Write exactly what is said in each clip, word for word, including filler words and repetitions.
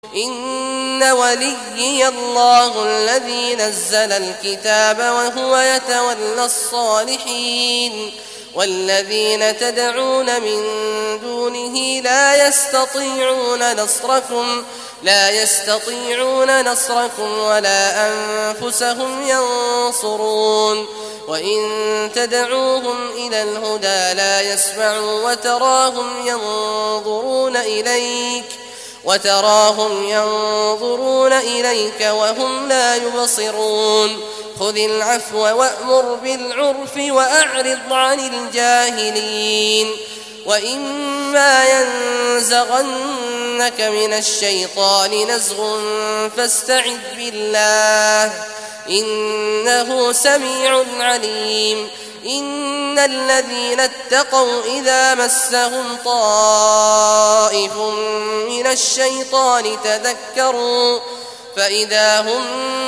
إن وليي الله الذي نزل الكتاب وهو يتولى الصالحين والذين تدعون من دونه لا يستطيعون نصركم لا يستطيعون نصركم ولا أنفسهم ينصرون وإن تدعوهم إلى الهدى لا يسمعوا وتراهم ينظرون إليك وتراهم ينظرون إليك وهم لا يبصرون خذ العفو وأمر بالعرف وأعرض عن الجاهلين وإما ينزغنك من الشيطان نزغ فاستعذ بالله إنه سميع عليم إن الذين اتقوا إذا مسهم طائف من الشيطان تذكروا فإذا هم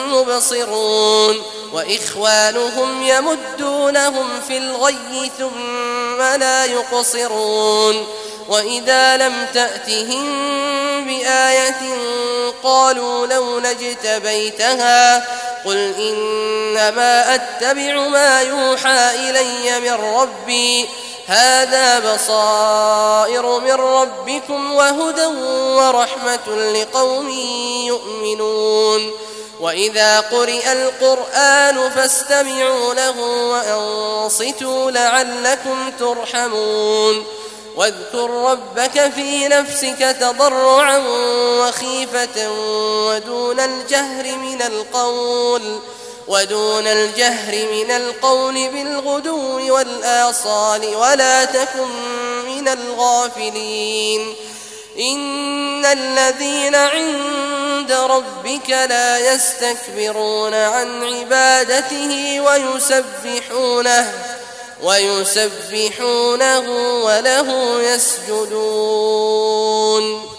مبصرون وإخوانهم يمدونهم في الغي ثم لا يقصرون وإذا لم تأتهم بآية قالوا لولا اجتبيتها قل إنما أتبع ما يوحى إلي من ربي هذا بصائر من ربكم وهدى ورحمة لقوم يؤمنون وإذا قرئ القرآن فاستمعوا له وأنصتوا لعلكم ترحمون واذكر ربك في نفسك تضرعا وخيفة ودون الجهر من القول ودون الجهر من القول بالغدو والآصال ولا تكن من الغافلين إن الذين عند ربك لا يستكبرون عن عبادته ويسبحونه ويسبحونه وله يسجدون